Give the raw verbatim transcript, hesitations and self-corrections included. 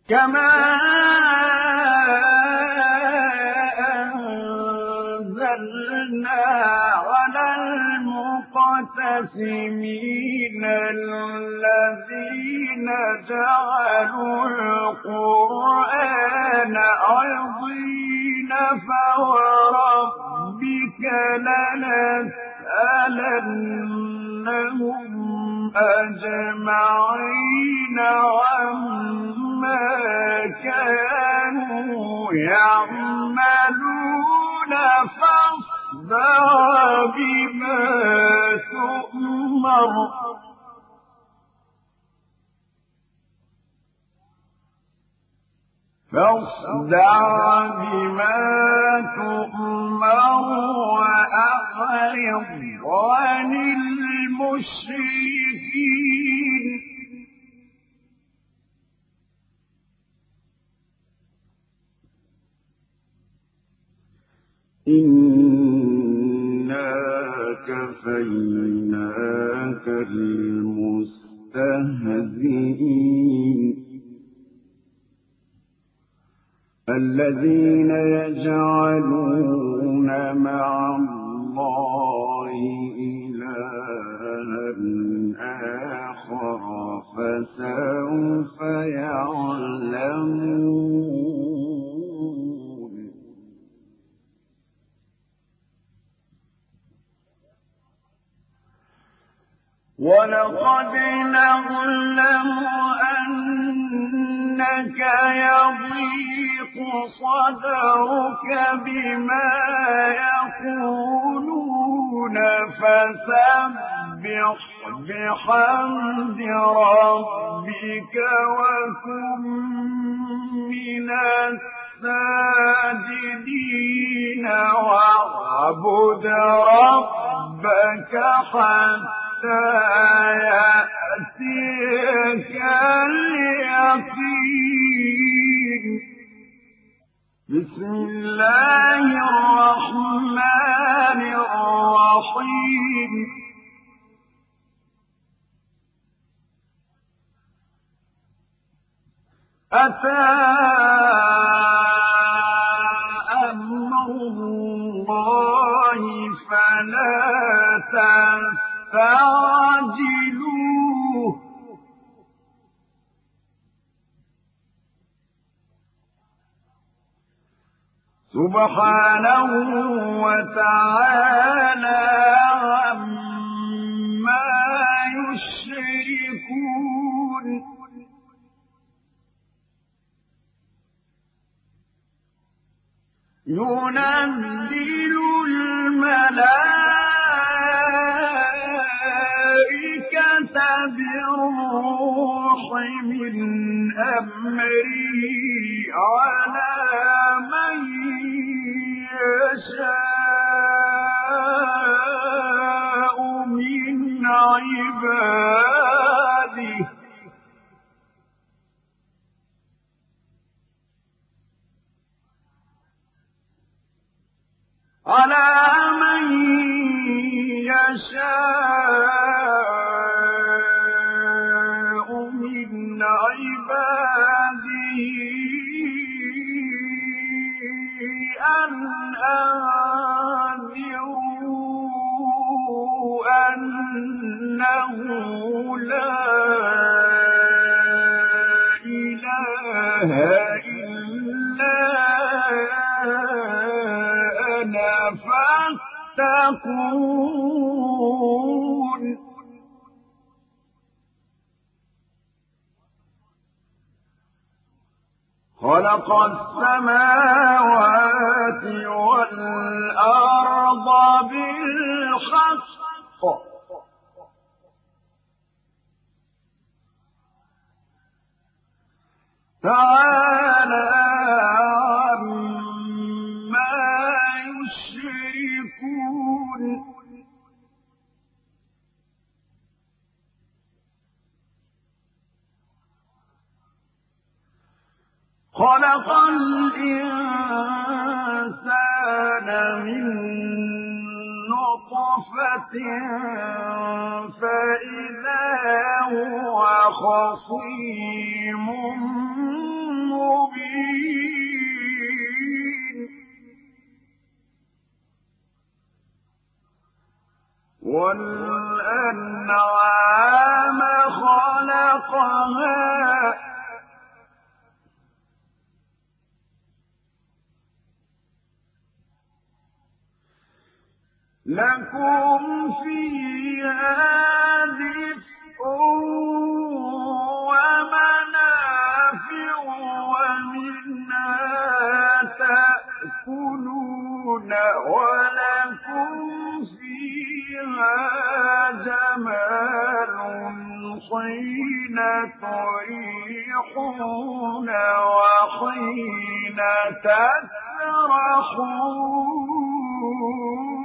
كما أنزلنا على المقتسمين الذين جعلوا القرآن عضين فوربك لنسألنهم أجمعين عما كانوا يعملون فاصدع بما تؤمر فاصدع بما تؤمر وأعرض عن المشركين إنا كفيناك المستهزئين الذين يجعلون مع الله إلها آخر فسوف يعلمون ولقد نعلم أنك يضيق صدرك بما يقولون فسبح بحمد ربك وكن من الساجدين واعبد ربك حتى يأتيك اليقين بسم الله الرحمن الرحيم أتى أمر الله فلا تستعجلوه سبحانه وتعالى عما يشركون ينزل الملائكة بالروح من أمره على من يشاء من عباده على من يشاء من عباده أن أنذروا أنه لا إله إلا أنا فاتقون خلق السماوات والأرض بالحق تعالى عما يشركون خلق الإنسان من نطفة فإذا هو خصيم خلقها لكم فيها دفء ومنافع ومنها تأكلون ولكم فيها جمال حين تريحون وحين تسرحون